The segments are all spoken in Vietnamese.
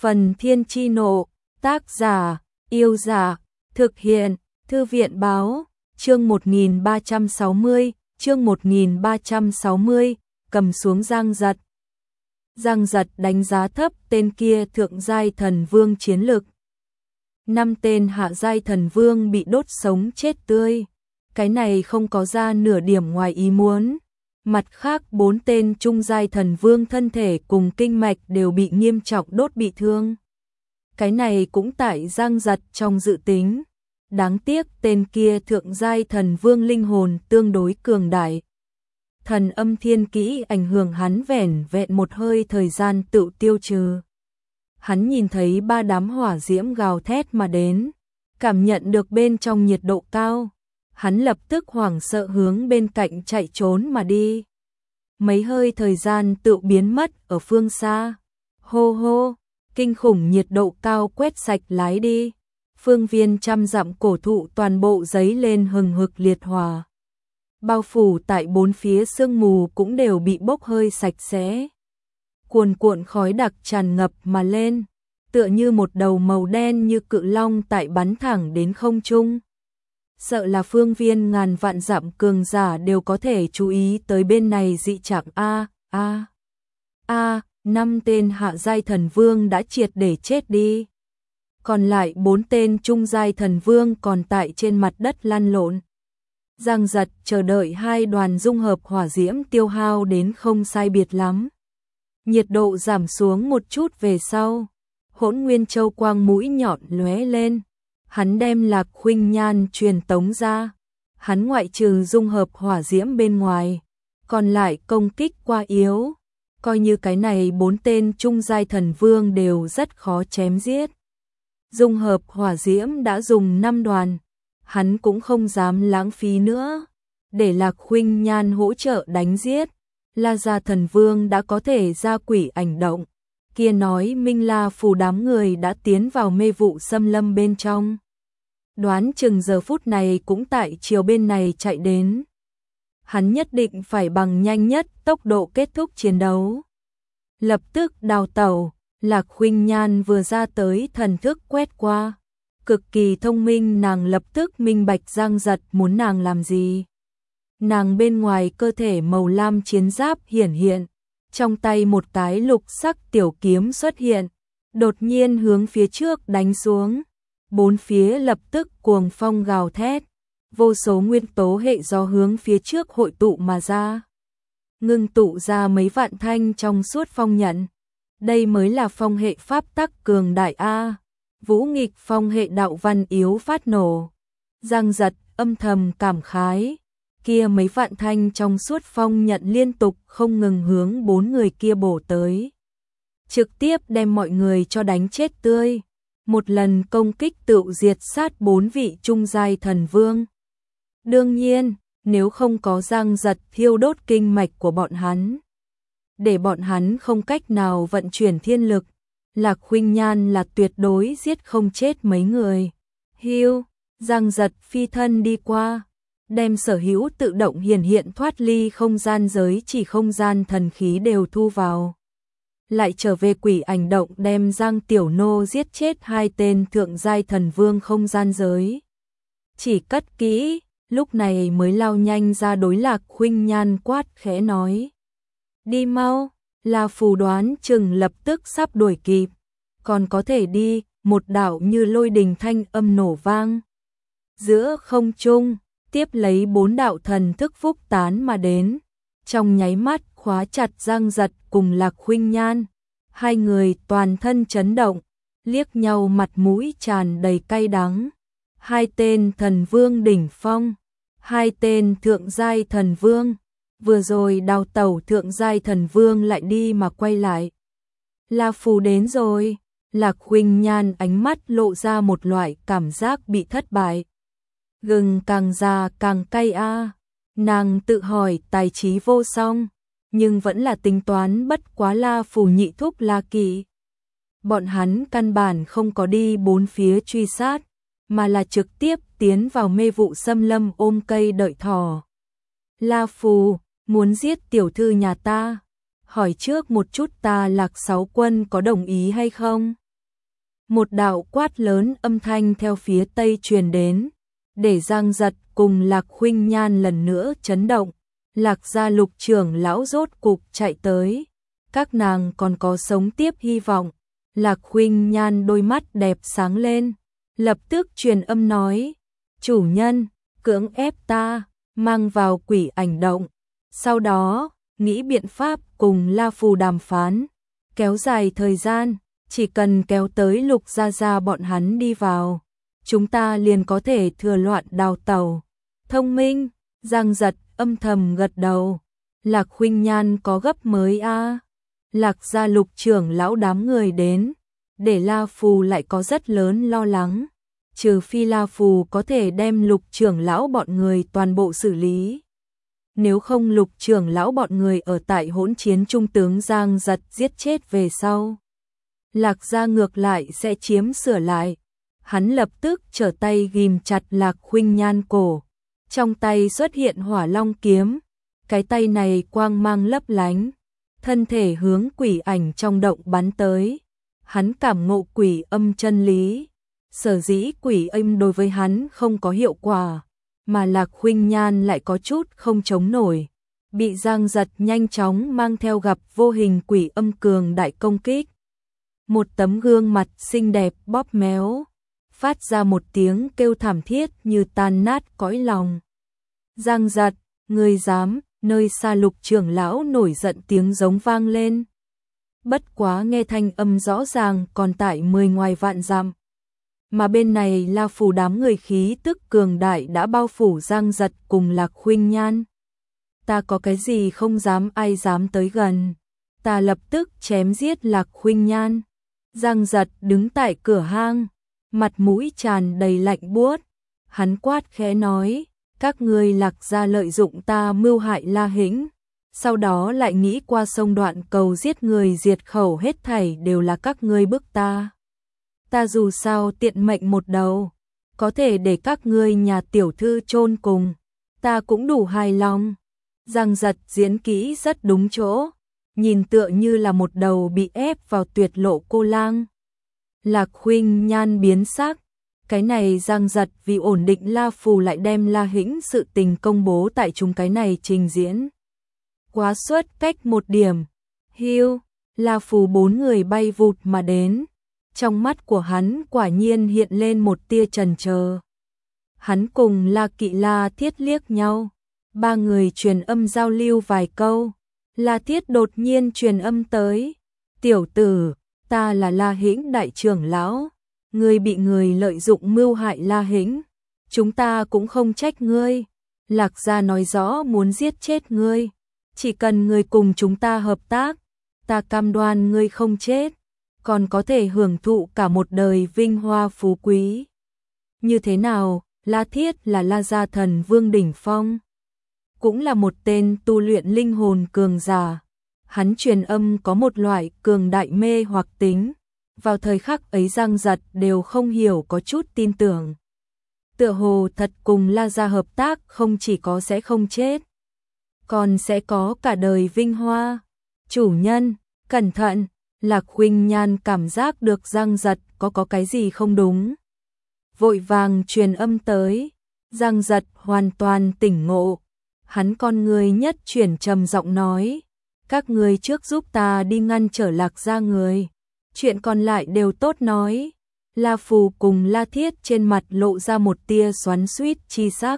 Phần Thiên Chi Nộ, tác giả, Yêu Giả, thực hiện, Thư viện Báo, chương 1360, chương 1360, cầm xuống Giang Giật. Giang Giật đánh giá thấp tên kia thượng giai thần vương chiến lực. 5 tên hạ giai thần vương bị đốt sống chết tươi, cái này không có ra nửa điểm ngoài ý muốn. Mặt khác 4 tên trung giai thần vương thân thể cùng kinh mạch đều bị nghiêm trọng đốt bị thương. Cái này cũng tại Giang Giật trong dự tính. Đáng tiếc tên kia thượng giai thần vương linh hồn tương đối cường đại. Thần âm thiên kỹ ảnh hưởng hắn vẻn vẹn một hơi thời gian tự tiêu trừ. Hắn nhìn thấy 3 đám hỏa diễm gào thét mà đến, cảm nhận được bên trong nhiệt độ cao. Hắn lập tức hoảng sợ hướng bên cạnh chạy trốn mà đi. Mấy hơi thời gian tự biến mất ở phương xa. Hô hô, kinh khủng nhiệt độ cao quét sạch lái đi. Phương viên trăm dặm cổ thụ toàn bộ giấy lên hừng hực liệt hỏa. Bao phủ tại 4 phía sương mù cũng đều bị bốc hơi sạch sẽ. Cuồn cuộn khói đặc tràn ngập mà lên, tựa như một đầu màu đen như cự long tại bắn thẳng đến không trung. Sợ là phương viên ngàn vạn dặm cường giả đều có thể chú ý tới bên này dị trạng. Năm tên hạ giai thần vương đã triệt để chết đi. Còn lại 4 tên trung giai thần vương còn tại trên mặt đất lăn lộn. Giang Giật chờ đợi 2 đoàn dung hợp hỏa diễm tiêu hao đến không sai biệt lắm. Nhiệt độ giảm xuống một chút về sau, Hỗn Nguyên Châu quang mũi nhọn lóe lên. Hắn đem Lạc Khuynh Nhan truyền tống ra. Hắn ngoại trừ dung hợp hỏa diễm bên ngoài, còn lại công kích quá yếu. Coi như cái này 4 tên trung giai thần vương đều rất khó chém giết. Dung hợp hỏa diễm đã dùng 5 đoàn, hắn cũng không dám lãng phí nữa. Để Lạc Khuynh Nhan hỗ trợ đánh giết, La Gia thần vương đã có thể ra quỷ ảnh động. Kia nói Minh La Phù đám người đã tiến vào mê vụ xâm lâm bên trong. Đoán chừng giờ phút này cũng tại chiều bên này chạy đến. Hắn nhất định phải bằng nhanh nhất tốc độ kết thúc chiến đấu. Lập tức đào tẩu, Lạc Khuynh Nhan vừa ra tới thần thức quét qua. Cực kỳ thông minh, nàng lập tức minh bạch Giang Giật muốn nàng làm gì. Nàng bên ngoài cơ thể màu lam chiến giáp hiển hiện, trong tay một cái lục sắc tiểu kiếm xuất hiện, đột nhiên hướng phía trước đánh xuống. 4 phía lập tức cuồng phong gào thét, vô số nguyên tố hệ gió hướng phía trước hội tụ mà ra. Ngưng tụ ra mấy vạn thanh trong suốt phong nhận. Đây mới là phong hệ pháp tắc cường đại a. Vũ nghịch phong hệ đạo văn yếu phát nổ. Giang Giật âm thầm cảm khái. Kia mấy vạn thanh trong suốt phong nhận liên tục không ngừng hướng 4 người kia bổ tới. Trực tiếp đem mọi người cho đánh chết tươi. Một lần công kích tự diệt sát 4 vị trung giai thần vương. Đương nhiên, nếu không có Giang Giật thiêu đốt kinh mạch của bọn hắn, để bọn hắn không cách nào vận chuyển thiên lực, Lạc Khuynh Nhan là tuyệt đối giết không chết mấy người. Hiu, Giang Giật phi thân đi qua, đem sở hữu tự động hiển hiện thoát ly không gian giới chỉ không gian thần khí đều thu vào. Lại trở về quỷ ảnh động đem Giang Tiểu Nô giết chết 2 tên thượng giai thần vương không gian giới. Chỉ cất kỹ, lúc này mới lao nhanh ra đối Lạc Khuynh Nhan quát khẽ nói. Đi mau, La Phù đoán chừng lập tức sắp đuổi kịp. Còn có thể đi, một đạo như lôi đình thanh âm nổ vang. Giữa không trung, tiếp lấy 4 đạo thần thức phúc tán mà đến. Trong nháy mắt khóa chặt Giang Giật cùng Lạc Khuynh Nhan. 2 người toàn thân chấn động, liếc nhau mặt mũi tràn đầy cay đắng. 2 tên thần vương đỉnh phong, 2 tên thượng giai thần vương. Vừa rồi đào tẩu thượng giai thần vương lại đi mà quay lại. La Phù đến rồi. Lạc Khuynh Nhan ánh mắt lộ ra một loại cảm giác bị thất bại. Gừng càng già càng cay a. Nàng tự hỏi tài trí vô song, nhưng vẫn là tính toán bất quá La Phù nhị thúc La Kỵ. Bọn hắn căn bản không có đi 4 phía truy sát, mà là trực tiếp tiến vào mê vụ xâm lâm ôm cây đợi thỏ. La Phù, muốn giết tiểu thư nhà ta, hỏi trước một chút ta Lạc Sáu Quân có đồng ý hay không? Một đạo quát lớn âm thanh theo phía tây truyền đến, để Giang Giật cùng Lạc Khuynh Nhan lần nữa chấn động. Lạc gia Lục trưởng lão rốt cục chạy tới, các nàng còn có sống tiếp hy vọng. Lạc Khuynh Nhan đôi mắt đẹp sáng lên, lập tức truyền âm nói, chủ nhân, cưỡng ép ta, mang vào quỷ ảnh động. Sau đó, nghĩ biện pháp cùng La Phù đàm phán, kéo dài thời gian, chỉ cần kéo tới Lục gia gia bọn hắn đi vào, chúng ta liền có thể thừa loạn đào tẩu. Thông minh, Giang Giật âm thầm gật đầu. Lạc Khuynh Nhan có gấp mới a. Lạc gia Lục trưởng lão đám người đến, để La Phù lại có rất lớn lo lắng, trừ phi La Phù có thể đem Lục trưởng lão bọn người toàn bộ xử lý. Nếu không Lục trưởng lão bọn người ở tại hỗn chiến trung tướng Giang Giật giết chết về sau, Lạc gia ngược lại sẽ chiếm sửa lại. Hắn lập tức trở tay ghim chặt Lạc Khuynh Nhan cổ, trong tay xuất hiện Hỏa Long kiếm, cái tay này quang mang lấp lánh, thân thể hướng quỷ ảnh trong động bắn tới. Hắn cảm ngộ quỷ âm chân lý, sở dĩ quỷ âm đối với hắn không có hiệu quả, mà Lạc Khuynh Nhan lại có chút không chống nổi, bị Giang Giật nhanh chóng mang theo gặp vô hình quỷ âm cường đại công kích. Một tấm gương mặt xinh đẹp bóp méo, phát ra một tiếng kêu thảm thiết như tan nát cõi lòng. Giang Giật, ngươi dám? Nơi xa Lục trưởng lão nổi giận tiếng giống vang lên. Bất quá nghe thanh âm rõ ràng còn tại 10 ngoài vạn dặm. Mà bên này La Phù đám người khí tức cường đại đã bao phủ Giang Giật cùng Lạc Khuynh Nhan. Ta có cái gì không dám, ai dám tới gần. Ta lập tức chém giết Lạc Khuynh Nhan. Giang Giật đứng tại cửa hang, mặt mũi tràn đầy lạnh buốt. Hắn quát khẽ nói, các ngươi Lạc gia lợi dụng ta mưu hại La Hĩnh, sau đó lại nghĩ qua sông Đoạn Cầu giết người diệt khẩu, hết thảy đều là các ngươi bức ta. Ta dù sao tiện mệnh một đầu, có thể để các ngươi nhà tiểu thư chôn cùng, ta cũng đủ hài lòng. Giang Giật diễn kỹ rất đúng chỗ, nhìn tựa như là một đầu bị ép vào tuyệt lộ cô lang. Lạc Khuynh Nhan biến sắc, cái này Giang Giật vì ổn định La Phù lại đem La Hĩnh sự tình công bố tại chúng cái này trình diễn. Quá xuất cách một điểm. Hiu, La Phù 4 người bay vụt mà đến. Trong mắt của hắn quả nhiên hiện lên một tia chần chờ. Hắn cùng La Kỵ La Thiết liếc nhau. 3 người truyền âm giao lưu vài câu. La Thiết đột nhiên truyền âm tới. Tiểu tử, ta là La Hĩnh đại trưởng lão. Ngươi bị người lợi dụng mưu hại La Hĩnh. Chúng ta cũng không trách ngươi. Lạc gia nói rõ muốn giết chết ngươi. Chỉ cần ngươi cùng chúng ta hợp tác, ta cam đoan ngươi không chết, còn có thể hưởng thụ cả một đời vinh hoa phú quý. Như thế nào, La Thiết là La gia thần vương đỉnh phong, cũng là một tên tu luyện linh hồn cường giả. Hắn truyền âm có một loại cường đại mê hoặc tính. Vào thời khắc ấy Giang Giật đều không hiểu có chút tin tưởng. Tựa hồ thật cùng La gia hợp tác không chỉ có sẽ không chết, còn sẽ có cả đời vinh hoa. Chủ nhân, cẩn thận. Lạc Khuynh Nhan cảm giác được Giang Giật có cái gì không đúng, vội vàng truyền âm tới. Giang Giật hoàn toàn tỉnh ngộ, hắn con người nhất chuyển trầm giọng nói, các ngươi trước giúp ta đi ngăn trở Lạc gia người, chuyện còn lại đều tốt nói. La Phù cùng La Thiết trên mặt lộ ra một tia xoắn xuýt chi sắc.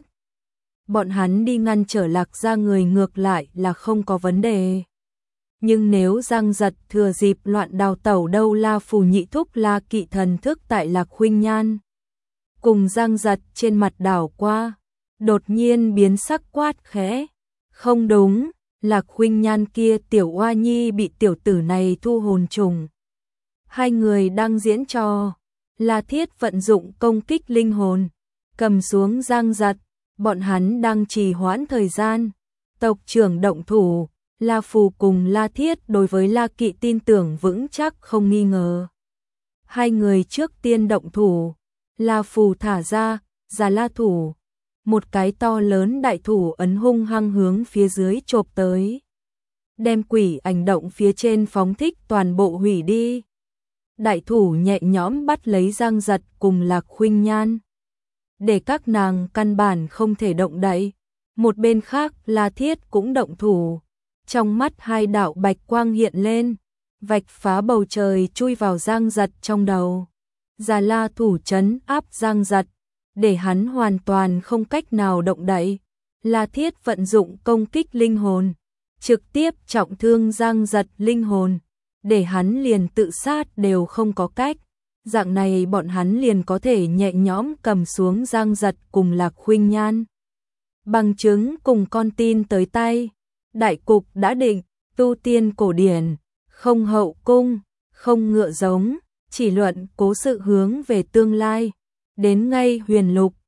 Bọn hắn đi ngăn trở Lạc gia người ngược lại là không có vấn đề. Nhưng nếu Giang Giật thừa dịp loạn đào tẩu đâu? La Phù nhị thúc La Kỵ thần thức tại Lạc Khuynh Nhan cùng Giang Giật trên mặt đảo qua, đột nhiên biến sắc quát khẽ. Không đúng, Lạc Khuynh Nhan kia tiểu oa nhi bị tiểu tử này thu hồn trùng. Hai người đang diễn trò. La Thiết vận dụng công kích linh hồn, cầm xuống Giang Giật. Bọn hắn đang trì hoãn thời gian. Tộc trưởng động thủ. La Phù cùng La Thiết đối với La Kỵ tin tưởng vững chắc không nghi ngờ. Hai người trước tiên động thủ. La Phù thả ra La thủ. Một cái to lớn đại thủ ấn hung hăng hướng phía dưới chộp tới. Đem quỷ ảnh động phía trên phóng thích toàn bộ hủy đi. đại thủ nhẹ nhõm bắt lấy Giang Giật cùng Lạc Khuynh Nhan, để các nàng căn bản không thể động đậy. Một bên khác La Thiết cũng động thủ, trong mắt hai đạo bạch quang hiện lên, vạch phá bầu trời chui vào Giang Giật trong đầu. Già La thủ trấn áp Giang Giật, để hắn hoàn toàn không cách nào động đậy. La Thiết vận dụng công kích linh hồn, trực tiếp trọng thương Giang Giật linh hồn, để hắn liền tự sát đều không có cách. Dạng này bọn hắn liền có thể nhẹ nhõm cầm xuống Giang Giật cùng Lạc Khuynh Nhan. Bằng chứng cùng con tin tới tay, đại cục đã định, tu tiên cổ điển, không hậu cung, không ngựa giống, chỉ luận cố sự hướng về tương lai. Đến ngay huyền lục,